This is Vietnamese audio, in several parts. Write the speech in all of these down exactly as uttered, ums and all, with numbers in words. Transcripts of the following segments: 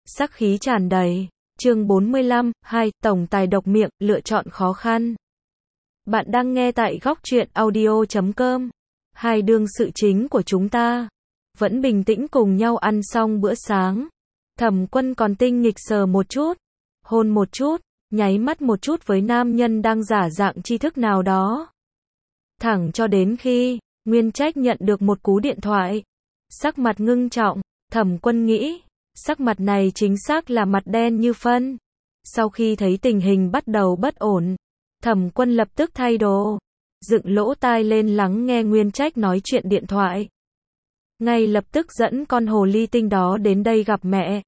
sắc khí tràn đầy. Chương bốn mươi lăm, hai, tổng tài độc miệng, lựa chọn khó khăn. Bạn đang nghe tại góc truyện audio chấm com. Hai đương sự chính của chúng ta vẫn bình tĩnh cùng nhau ăn xong bữa sáng. Thẩm Quân còn tinh nghịch sờ một chút, hôn một chút, nháy mắt một chút với nam nhân đang giả dạng tri thức nào đó. Thẳng cho đến khi Nguyên Trách nhận được một cú điện thoại, sắc mặt ngưng trọng. Thẩm Quân nghĩ, sắc mặt này chính xác là mặt đen như phân. Sau khi thấy tình hình bắt đầu bất ổn, Thẩm Quân lập tức thay đồ, dựng lỗ tai lên lắng nghe Nguyên Trách nói chuyện điện thoại. Ngay lập tức dẫn con hồ ly tinh đó đến đây gặp mẹ.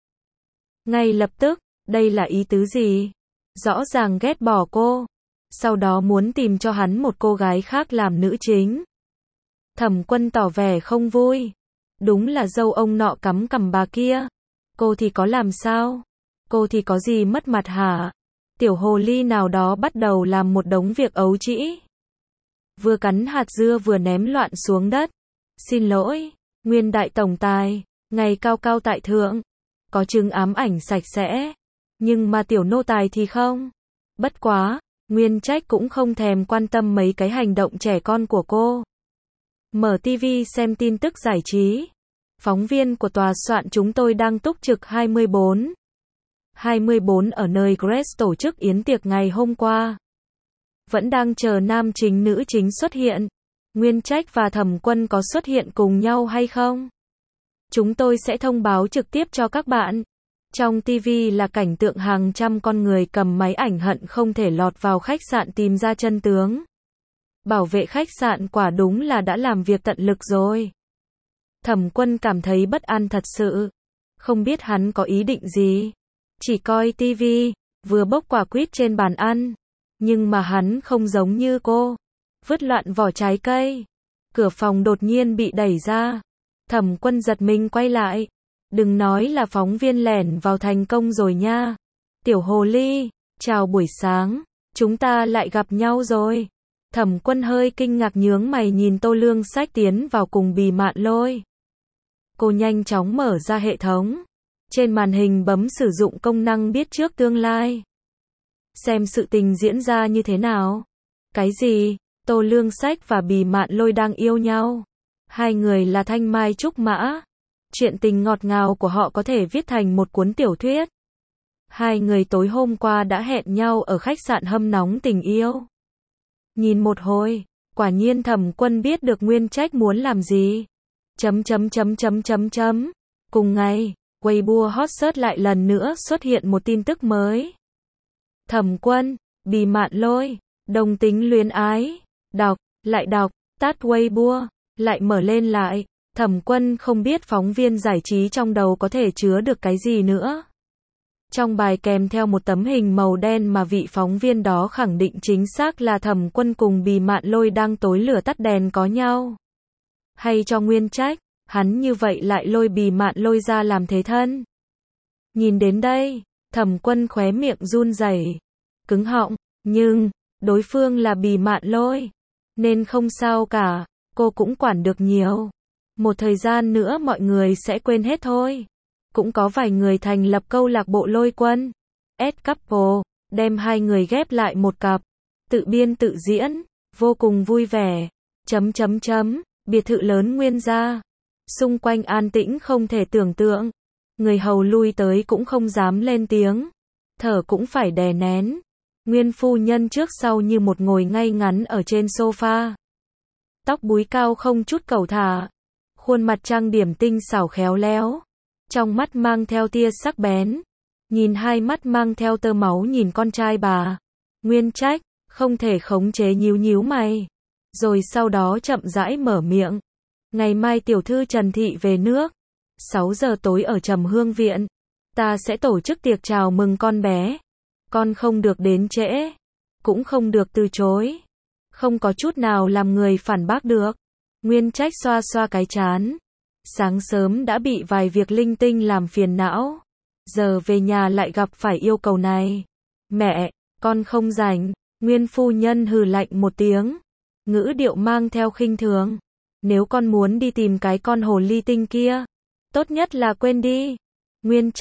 Ngay lập tức, đây là ý tứ gì? Rõ ràng ghét bỏ cô, sau đó muốn tìm cho hắn một cô gái khác làm nữ chính. Thẩm Quân tỏ vẻ không vui. Đúng là dâu ông nọ cắm cằm bà kia. Cô thì có làm sao? Cô thì có gì mất mặt hả? Tiểu hồ ly nào đó bắt đầu làm một đống việc ấu trĩ. Vừa cắn hạt dưa vừa ném loạn xuống đất. Xin lỗi, Nguyên đại tổng tài, ngày cao cao tại thượng, có chứng ám ảnh sạch sẽ. Nhưng mà tiểu nô tài thì không. Bất quá, Nguyên Trách cũng không thèm quan tâm mấy cái hành động trẻ con của cô. Mở ti vi xem tin tức giải trí. Phóng viên của tòa soạn chúng tôi đang túc trực hai mươi bốn. hai mươi bốn ở nơi Grace tổ chức yến tiệc ngày hôm qua. Vẫn đang chờ nam chính nữ chính xuất hiện. Nguyên Trách và Thẩm Quân có xuất hiện cùng nhau hay không? Chúng tôi sẽ thông báo trực tiếp cho các bạn. Trong ti vi là cảnh tượng hàng trăm con người cầm máy ảnh hận không thể lọt vào khách sạn tìm ra chân tướng. Bảo vệ khách sạn quả đúng là đã làm việc tận lực rồi. Thẩm Quân cảm thấy bất an thật sự. Không biết hắn có ý định gì. Chỉ coi ti vi, vừa bốc quả quýt trên bàn ăn. Nhưng mà hắn không giống như cô. Vứt loạn vỏ trái cây. Cửa phòng đột nhiên bị đẩy ra. Thẩm Quân giật mình quay lại. Đừng nói là phóng viên lẻn vào thành công rồi nha. Tiểu hồ ly, chào buổi sáng. Chúng ta lại gặp nhau rồi. Thẩm Quân hơi kinh ngạc nhướng mày nhìn Tô Lương Sách tiến vào cùng Bì Mạn Lôi. Cô nhanh chóng mở ra hệ thống. Trên màn hình bấm sử dụng công năng biết trước tương lai. Xem sự tình diễn ra như thế nào. Cái gì? Tô Lương Sách và Bì Mạn Lôi đang yêu nhau. Hai người là thanh mai trúc mã. Chuyện tình ngọt ngào của họ có thể viết thành một cuốn tiểu thuyết. Hai người tối hôm qua đã hẹn nhau ở khách sạn hâm nóng tình yêu. Nhìn một hồi, quả nhiên Thẩm Quân biết được Nguyên Trách muốn làm gì. Chấm chấm chấm chấm chấm chấm. Cùng ngày, Weibo hot search lại lần nữa xuất hiện một tin tức mới. Thẩm Quân, Bì Mạn Lôi, đồng tính luyến ái. Đọc, lại đọc, tắt Weibo, lại mở lên lại. Thẩm Quân không biết phóng viên giải trí trong đầu có thể chứa được cái gì nữa. Trong bài kèm theo một tấm hình màu đen mà vị phóng viên đó khẳng định chính xác là Thẩm Quân cùng Bì Mạn Lôi đang tối lửa tắt đèn có nhau. Hay cho Nguyên Trách, hắn như vậy lại lôi Bì Mạn Lôi ra làm thế thân. Nhìn đến đây, Thẩm Quân khóe miệng run rẩy, cứng họng, nhưng đối phương là Bì Mạn Lôi, nên không sao cả, cô cũng quản được nhiều. Một thời gian nữa mọi người sẽ quên hết thôi. Cũng có vài người thành lập câu lạc bộ Lôi Quân, S-Couple, đem hai người ghép lại một cặp, tự biên tự diễn, vô cùng vui vẻ. Chấm chấm chấm, biệt thự lớn Nguyên gia. Xung quanh an tĩnh không thể tưởng tượng. Người hầu lui tới cũng không dám lên tiếng. Thở cũng phải đè nén. Nguyên phu nhân trước sau như một ngồi ngay ngắn ở trên sofa. Tóc búi cao không chút cầu thả. Khuôn mặt trang điểm tinh xảo khéo léo. Trong mắt mang theo tia sắc bén. Nhìn hai mắt mang theo tơ máu nhìn con trai bà. Nguyên Trách, không thể khống chế nhíu nhíu mày. Rồi sau đó chậm rãi mở miệng. Ngày mai tiểu thư Trần Thị về nước. sáu giờ tối ở Trầm Hương Viện. Ta sẽ tổ chức tiệc chào mừng con bé. Con không được đến trễ. Cũng không được từ chối. Không có chút nào làm người phản bác được. Nguyên Trách xoa xoa cái trán. Sáng sớm đã bị vài việc linh tinh làm phiền não. Giờ về nhà lại gặp phải yêu cầu này. Mẹ, con không rảnh. Nguyên phu nhân hừ lạnh một tiếng. Ngữ điệu mang theo khinh thường. Nếu con muốn đi tìm cái con hồ ly tinh kia, tốt nhất là quên đi. Nguyên Trách,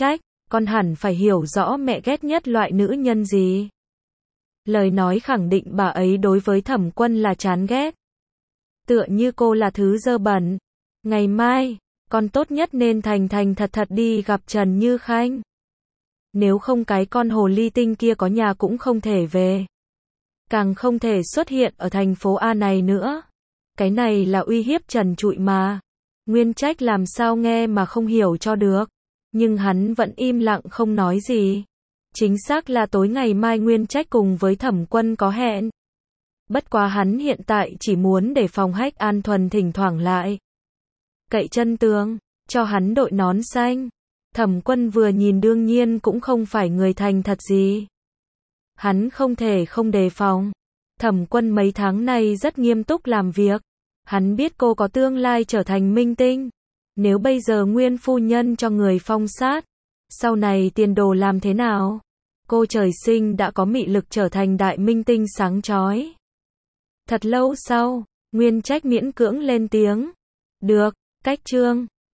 con hẳn phải hiểu rõ mẹ ghét nhất loại nữ nhân gì. Lời nói khẳng định bà ấy đối với Thẩm Quân là chán ghét. Tựa như cô là thứ dơ bẩn. Ngày mai, con tốt nhất nên thành thành thật thật đi gặp Trần Như Khanh. Nếu không cái con hồ ly tinh kia có nhà cũng không thể về. Càng không thể xuất hiện ở thành phố A này nữa. Cái này là uy hiếp trần trụi mà. Nguyên Trách làm sao nghe mà không hiểu cho được. Nhưng hắn vẫn im lặng không nói gì. Chính xác là tối ngày mai Nguyên Trách cùng với Thẩm Quân có hẹn. Bất quá hắn hiện tại chỉ muốn để phòng Hách An Thuần thỉnh thoảng lại cậy chân tường, cho hắn đội nón xanh. Thẩm Quân vừa nhìn đương nhiên cũng không phải người thành thật gì. Hắn không thể không đề phòng. Thẩm Quân mấy tháng nay rất nghiêm túc làm việc. Hắn biết cô có tương lai trở thành minh tinh. Nếu bây giờ Nguyên phu nhân cho người phong sát, sau này tiền đồ làm thế nào? Cô trời sinh đã có mị lực trở thành đại minh tinh sáng chói. Thật lâu sau, Nguyên Trách miễn cưỡng lên tiếng. Được, cách trương.